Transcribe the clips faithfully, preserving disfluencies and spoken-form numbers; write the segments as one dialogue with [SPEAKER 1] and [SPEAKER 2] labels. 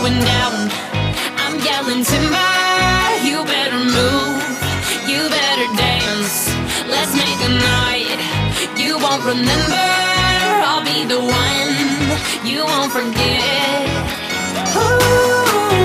[SPEAKER 1] going down. I'm yelling timber, you better move, you better dance. Let's make a night you won't remember. I'll be the one you won't forget. Ooh.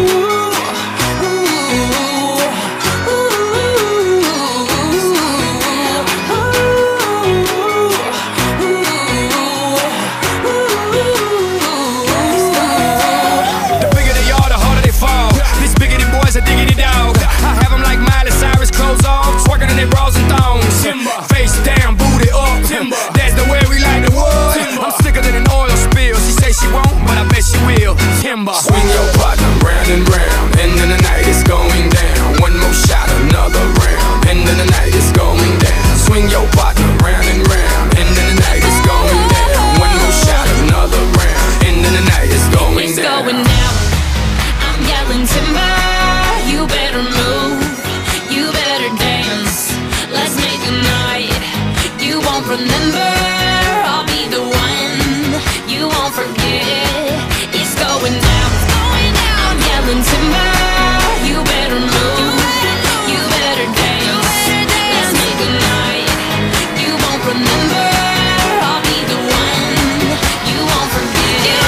[SPEAKER 2] Diggity dog, I have them like Miley Cyrus, clothes off, twerking in their bras and thongs. Timber. Face down, booty up. Timber. That's the way we like the wood. Timber. I'm sicker than an oil spill. She say she won't, but I bet she will. Timber.
[SPEAKER 3] Swing your partner round and round, and then the night is going down. One more shot, another round, and then the night is going down. Swing your partner round and round, and then the night is going down. One more shot, another round, and then the night is going
[SPEAKER 1] it's
[SPEAKER 3] down.
[SPEAKER 1] Going down. I'm yelling timber. You better move, you better dance. Let's make a night you won't remember. I'll be the one you won't forget. It's going down, it's going down. I'm yelling timber. You better move, you better dance. Let's make a night you won't remember. I'll be the one you won't forget.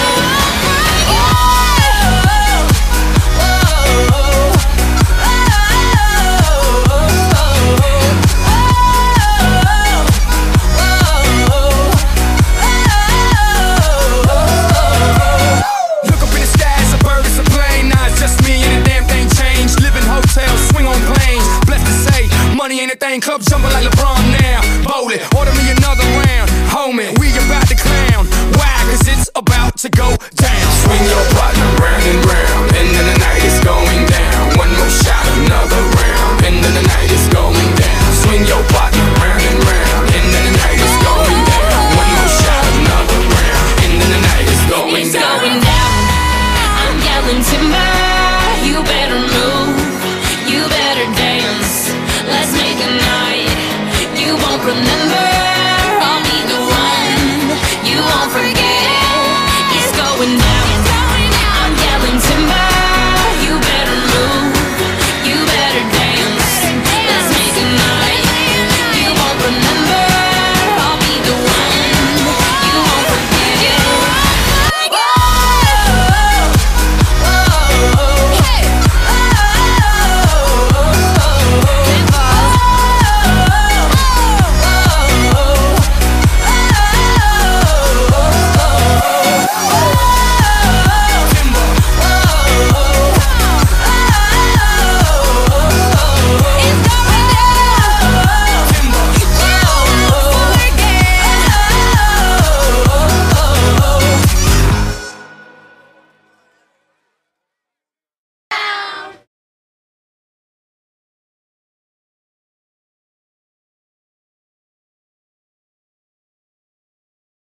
[SPEAKER 2] Club jumping like LeBron now. Bowl it, order me another round. Homie, we about to clown. Why? Cause it's about to go down.
[SPEAKER 3] Swing your partner round and round, and then the night is going down. One more shot, another round, and then the night is going down. Swing your partner round and round, and then the night is going down. One more shot, another round, and then the night is going
[SPEAKER 1] it's
[SPEAKER 3] down.
[SPEAKER 1] Going down. I'm yelling timber. You better move, you better dance. Let's make a night you won't remember.